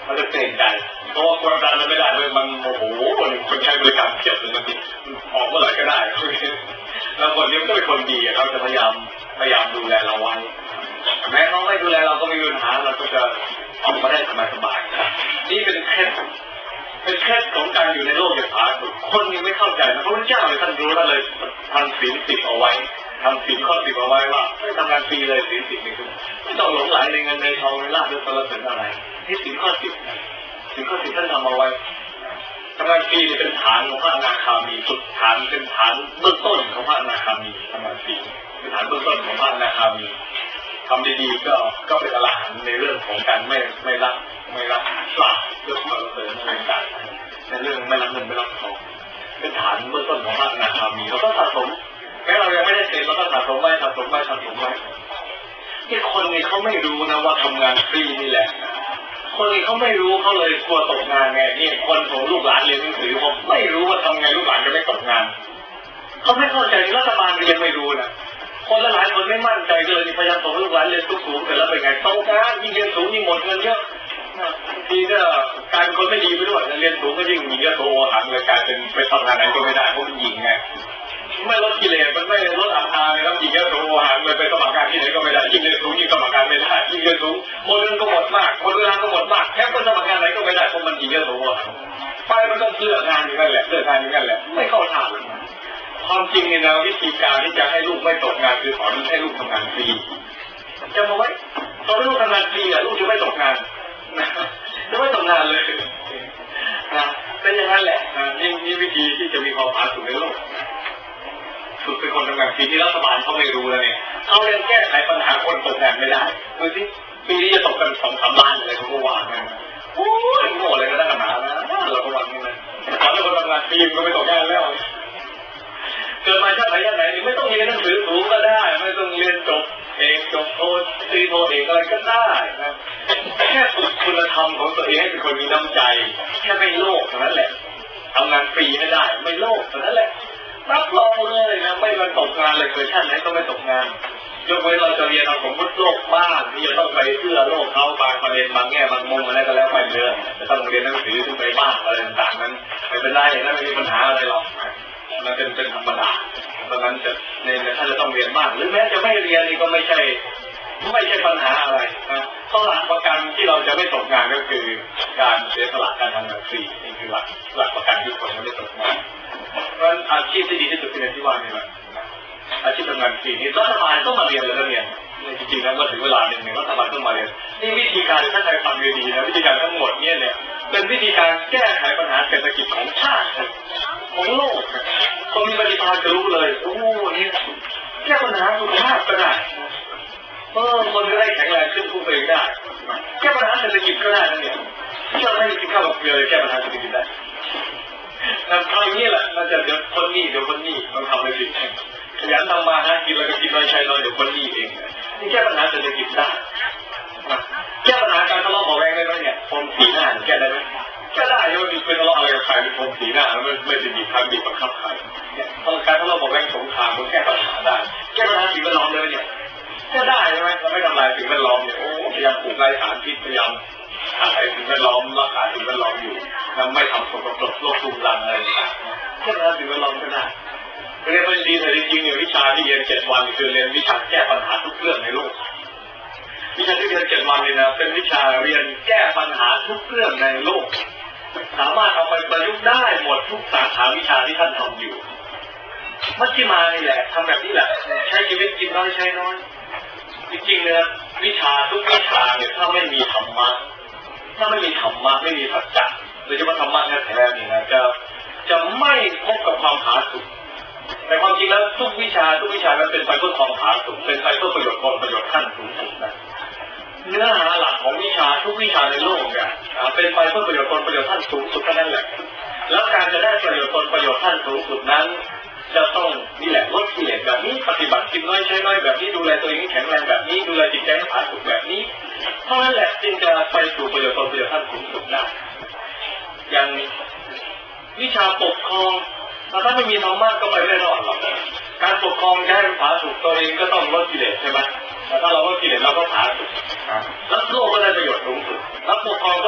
เขาจะเกรงใจเพราะว่ากดดันมันไม่ได้เลยมันโอ้โหคนใช้บริการเทียบเลยมันออกเมื่อไหร่ก็ได้แล้วคนนี้ก็เป็นคนดีเขาจะพยายามพยายามดูแลเราไว้แม้เขาไม่ดูแลเราก็ไม่มีปัญหาเราก็จะออกมาได้สบายๆนี่เป็นเคล็ดเป็นเคล็ดของการอยู่ในโลกอย่างผาสุกคนยังไม่เข้าใจนะพระพุทธเจ้าเลยท่านรู้แล้วเลยทำศีลสิบเอาไว้ทำศีลข้อสิบเอาไว้ว่าไม่ทำงานฟรีเลยศีลสิบนี่คือไม่ต้องหลงไหลในเงินในทองในลาภในสรรเสริญอะไรที่ศีลข้อสิบศีลข้อสิบท่านทำเอาไว้ทำงานฟรีเป็นฐานของพระอนาคามีสุดฐานเป็นฐานเบื้องต้นของพระอนาคามีทำงานฟรีเป็นฐานเบื้องต้นของพระอนาคามีทำดีๆก็ก็เป็นอรหันต์ในเรื่องของการไม่ไม่รักไม่รักลาภเรื่องสรรเสริญอะไรต่างในเรื่องไม่รักเงินไม่รักทองเป็นฐานเบื้องต้นของพระอนาคามีเราก็สะสมแม้เรายังไม่ได้เซ็นเราก็สะสมไว้สะสมไว้สะสมไว้ที่คนนี้เขาไม่รู้นะว่าทำงานฟรีนี่แหละคนนี้เขาไม่รู้เขาเลยกลัวตกงานไงนี่คนของลูกหลานเรียนหนังสือผมไม่รู้ว่าทำไงลูกหลานจะไม่ตกงานเขาไม่เข้าใจรัฐบาลยังไม่รู้นะคนหลายคนไม่มั่นใจเลยพยายามส่งลูกหลานเรียนสูงๆแต่แล้วเป็นไงตกงานยิ่งเรียนสูงยิ่งหมดเงินเยอะทีก็กลายเป็นคนไม่ดีไปด้วยเรียนสูงก็ยิ่งยิงก็โตหังเลยกลายเป็นไปทำงานไหนก็ไม่ได้เพราะมันยิงไงไม่ลดกิเลสมันไม่ลดอัตราเลยแล้วยิงก็โตหังเลยไปสมัครงานที่ไหนก็ไม่ได้ยิ่งเรียนสูงยิ่งสมัครงานไม่ได้ยิ่งเรียนสูงหมดเงินก็หมดมากหมดเวลาก็หมดมากแค่ไปสมัครงานไหนก็ไม่ได้เพราะมันยิงก็โตหังไปมันต้องเลือกงานอยู่นั่นแหละเลือกงานอยู่นั่นแหละไม่เข้าทางความจริงเนี่ยนะวิธีการที่จะให้ลูกไม่ตกงานคือสอนให้ลูกทำงานฟรีจำเอาไว้ตอนลูกทำงานฟรีอ่ะลูกจะไม่ตกงานจะไม่ตกงานเลยนะเป็นอย่างนั้นแหละนี่นี่วิธีที่จะมีความผาสุกในโลกสุดเป็นคนทำงานฟรีที่รัฐบาลเขาไม่รู้แล้วเนี่ยเขาเรียนแก้ไขปัญหาคนตกงานไม่ได้ดูสิปีนี้จะตกกันสองสามล้านอะไรเขาก็ว่ากันโอ้ยโง่เลยนะขนาดนั้นเราก็วันนี้นะตอนนี้คนทำงานฟรีก็ไม่ตกงานแล้วเกิดมาชาติไหนชาติไหนไม่ต้องเรียนหนังสือสูงก็ได้ไม่ต้องเรียนจบเอกจบโทตีโทเอกอะไรก็ได้นะแค่ฝึกคุณธรรมของตัวเองให้เป็นคนมีน้ำใจแค่ไม่โลภเท่านั้นแหละทำงานฟรีไม่ได้ไม่โลภเท่านั้นแหละรับรองเลยนะไม่มันตกงานเลยเคยชาติไหนก็ไม่ตกงานยกเว้นเราจะเรียนเอาสมมติโลกบ้างที่จะต้องไปเพื่อโลกเขาบางประเด็นบางแง่บางมุมอะไรก็แล้วไปเรื่อยจะต้องเรียนหนังสือขึ้นไปบ้างอะไรต่างๆนั้นไม่เป็นไรนะไม่มีปัญหาอะไรหรอกมันเป็นเป็นธรรมดาเพราะนั้นจะในถ้าจะต้องเรียนบ้างหรือแม้จะไม่เรียนนี่ก็ไม่ใช่ไม่ใช่ปัญหาอะไรนะเพราะหลักประกันที่เราจะไม่ตกงานก็คือการเสียสละการทำงานฟรีนี่คือหลักหลักประกันที่คนจะไม่ตกงานเพราะฉะนั้นอาชีพที่ดีที่สุดคือที่ว่านี่แหละอาชีพทำงานฟรีนี่รัฐบาลต้องมาเรียนเลยนะเรียนจริงๆแล้วเมื่อถึงเวลาหนึ่งรัฐบาลต้องมาเรียนนี่วิธีการถ้าใครฟังดีๆนะวิธีการทั้งหมดเนี่ยเนี่ยเป็นวิธีการแก้ไขปัญหาเศรษฐกิจของชาติของโลกคนมีปฏิภาณจะรู้เลยโอ้นี่แก้ปัญหาสุขภาพก็ได้เออคนก็ได้แข็งแรงขึ้นผู้เองได้แก้ปัญหาเศรษฐกิจก็ได้นะเนี่ยที่เราไม่กินข้าวกับเกลือแก้ปัญหาเศรษฐกิจได้นั่นทำอย่างนี้แหละมันจะเดี๋ยวคนนี้เดี๋ยวคนนี้มันทำอะไรผิดขยันทำมาหากินแล้วก็กินน้อยใช้น้อยเดี๋ยวคนนี้เองนี่แก้ปัญหาเศรษฐกิจได้แก้ปัญหาการทะเลาะเบาแวงได้ไหมเนี่ยคนสีหน้าแก้ได้ไหมแก้ได้ยังไม่มีเป็นทะเลาะอะไรกับใครเป็นคนสีหน้าไม่ไม่จะมีใครบีบบังคับใครเนี่ยการทะเลาะเบาแวงสงครามมันแก้ปัญหาได้แก้ปัญหาสิ่งแวดล้อมได้ไหมเนี่ยแก้ได้ใช่ไหมเราไม่ทำลายสิ่งแวดล้อมเนี่ยโอ้พยายามปลูกไร่สารพิษพยายามอาศัยสิ่งแวดล้อมรักษาสิ่งแวดล้อมอยู่แล้วไม่ทำสกปรกโลกทุ่งรังอะไรต่างๆแก้ปัญหาสิ่งแวดล้อมก็ได้เรียนไม่ดีแต่จริงๆเนี่ยวิชาที่เรียนเจ็ดวันคือเรียนวิชาแก้ปัญหาทุกเรื่องในโลกวิชาที่เรียนเจ็ดวันนี่นะเป็นวิชาเรียนแก้ปัญหาทุกเรื่องในโลกสามารถเอาไปประยุกต์ได้หมดทุกสาขาวิชาที่ท่านทำอยู่มัชฌิมานี่แหละทำแบบนี้แหละใช้ชีวิตกินน้อยใช้น้อยจริงๆเนี่ยวิชาทุกวิชาเนี่ยถ้าไม่มีธรรมะถ้าไม่มีธรรมะไม่มีสัจจะโดยเฉพาะธรรมะแท้ๆนี่นะจะจะไม่พบกับความผาสุกแต่ความจริงแล้วทุกวิชาทุกวิชานั้นเป็นไปเพื่อความผาสุกเป็นไปเพื่อประโยชน์ตนประโยชน์ท่านสูงสุดนะเนื้อหาหลักของวิชาทุกวิชาในโลกเนี่ยเป็นไปเพื่อประโยชน์ตนประโยชน์ท่านสูงสุดเท่านั้นแหละแล้วการจะได้ประโยชน์ตนประโยชน์ท่านสูงสุดนั้นจะต้องนี่แหละลดกิเลสแบบนี้ปฏิบัติกินน้อยใช้น้อยแบบนี้ดูแลตัวเองให้แข็งแรงแบบนี้ดูแลจิตใจให้ผาสุกแบบนี้เท่านั้นแหละจึงจะไปสู่ประโยชน์ตนประโยชน์ท่านสูงสุดได้อย่างวิชาปกครองถ้าไม่มีธรรมะก็ไปไม่รอดหรอกการปกครองจะให้ผาสุกตัวเองก็ต้องลดกิเลสใช่ไหมแต่ถ้าเราลดกิเลสเราก็ผาสุกแล้วโลกก็ได้ประโยชน์สูงสุดแล้วปกครองก็ได้คนลด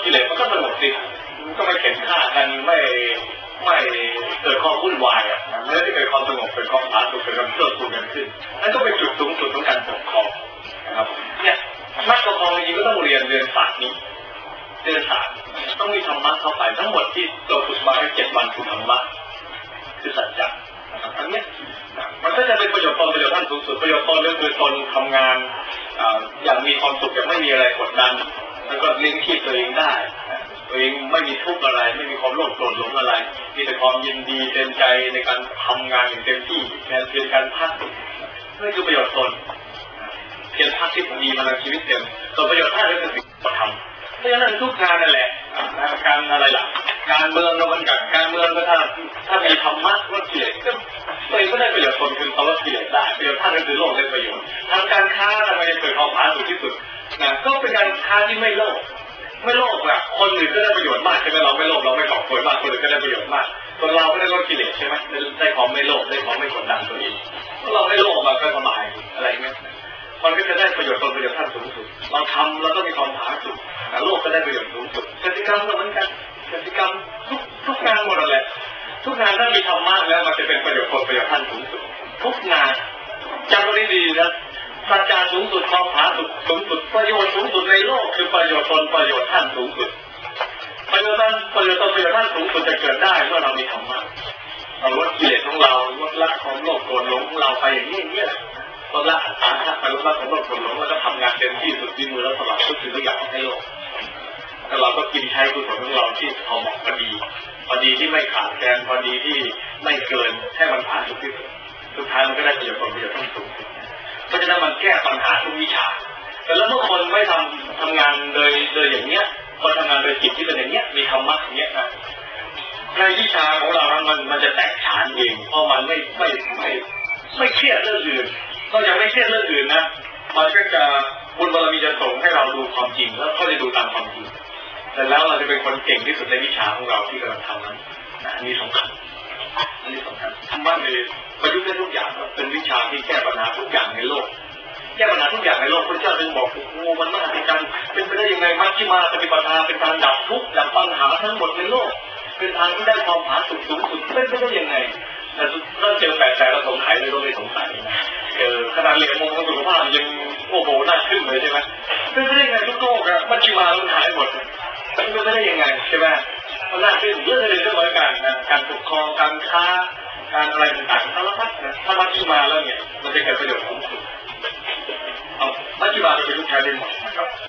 กิเลสมันก็สงบสิก็ไม่เข็นฆ่ากันไม่ไม่เกิดความวุ่นวายอ่ะเมื่อที่เกิดความสงบเกิดความผาสุกเกิดความเพิ่มพูนกันขึ้นนั่นก็เป็นจุดสูงสุดของการปกครองนะครับเนี่ยนักปกครองจริงๆก็ต้องเรียนเรียนศาสตร์นี้เรียนศาสตร์ต้องมีธรรมะเข้าไปทั้งหมดที่เราฝึกมาให้เจ็ดวันคือธรรมะคือสัจจะนะครับทั้งนี้มันก็จะเป็นประโยชน์ตนประโยชน์ท่านสูงสุดประโยชน์ตนก็คือตนทำงานอย่างมีความสุขอย่างไม่มีอะไรกดดันแล้วก็เลี้ยงชีพตัวเองได้ตัวเองไม่มีทุกข์อะไรไม่มีความโลภโกรธหลงอะไรมีแต่ความยินดีเต็มใจในการทำงานอย่างเต็มที่แทนเพียงการพักนั่นคือประโยชน์ตนเพียงพักที่ดีมาในชีวิตเต็มส่วนประโยชน์ท่านก็คือสิ่งที่ทำเพราะฉะนั้นทุกงานนั่นแหละการอะไรล่ะการเมืองเรามันกับการเมืองก็ถ้าถ้ามีธรรมะลดกิเลสก็ตัวเองก็ได้ประโยชน์ตนคือเขาลดกิเลสได้ประโยชน์ท่านก็คือโลกได้ประโยชน์ทางการค้าทำไมเกิดความผาสุกที่สุดนะก็เป็นการค้าที่ไม่โลภไม่โลภอ่ะคนอื่นก็ได้ประโยชน์มากใช่ไหมเราไม่โลภเราไม่ก่อควรมากคนอื่นก็ได้ประโยชน์มากตัวเราก็ได้ลดกิเลสใช่ไหมได้ความไม่โลภได้ความไม่กดดันตัวเองเราไม่โลภมันก็สบายอะไรเงี้ยมันก็จะได้ประโยชน์ตนประโยชน์ท่านสูงสุดเราทำเราก็มีความผาสุกโลกก็ได้ประโยชน์สูงสุดกติกรรมก็เหมือนกันกติกรรมทุกทุกงานหมดเลยทุกงานถ้ามีธรรมะแล้วมันจะเป็นประโยชน์ตนประโยชน์ท่านสูงสุดทุกงานจำไว้ดีนะสัจจะสูงสุดความผาสุกสูงสุดประโยชน์สูงสุดในโลกคือประโยชน์ตนประโยชน์ท่านสูงสุดประโยชน์ท่านประโยชน์ตนประโยชน์ท่านสูงสุดจะเกิดได้เมื่อเรามีธรรมะเราลดกิเลสของเราลดละความโลภโกรธหลงของเราไปอย่างนี้อย่างนี้แหละลดละอัตตาไปลดละความโลภโกรธหลงแล้วก็ทำงานเต็มที่สุดที่มือแล้วสลับทุกสิ่งทุกอย่างให้โลกแล้วเราก็กินใช้กุศลของเราที่พอเหมาะพอดีพอดีที่ไม่ขาดแคลนพอดีที่ไม่เกินให้มันผาสุกที่สุดสุดท้ายมันก็ได้ประโยชน์ประโยชน์ทั้งสูงสุดเพราะฉะนั้นมันแก้ปัญหาทุกวิชาแต่แล้วเมื่อคนไม่ทำทำงานโดยโดยอย่างเนี้ยคนทำงานโดยจิตที่เป็นอย่างเนี้ยมีธรรมะอย่างเนี้ยนะในวิชาของเรามันมันจะแตกฉานเองเพราะมันไม่ไม่ไม่ไม่เครียดเรื่องอื่นก็ยังไม่เครียดเรื่องอื่นนะมันก็จะบุญบารมีจะส่งให้เราดูความจริงแล้วก็จะดูตามความจริงแต่แล้วเราจะเป็นคนเก่งที่สุดในวิชาของเราที่กำลังทำนั้นอันนี้สำคัญอันนี้สำคัญธรรมะเลยประยุกต์ได้ทุกอย่างเป็นวิชาที่แก้ปัญหาทุกอย่างในโลกแก้ปัญหาทุกอย่างในโลกพระเจ้าจึงบอกโอ้โหมันมหัศจรรย์เป็นไปได้ยังไงมัชฌิมาปฏิปทาเป็นการดับทุกข์ดับปัญหาทั้งหมดในโลกเป็นทางที่ได้ความผาสุกสูงสุดเป็นไปได้ยังไงแต่ถ้าเจอแปลกแต่เราสงสัยเลยเราไม่สงสัยนะเออขนาดเรียนมงคลสุขภาพยังโอ้โหน่าขึ้นเลยใช่ไหมเป็นไปได้ยังไงทุกโลกอะมัชฌิมามันหายหมดเป็นไปได้ยังไงใช่ไหมมันน่าขึ้นเรื่องอะไรก็เหมือนกันนะการปกครองการค้าการอะไรต่างๆสารพัดนะถ้ามัชฌิมาแล้วเนี่ยมันจะเกิดประโยชน์สูงสุดเอามัชฌิมาเราเป็นลูกชายได้หมดนะครับ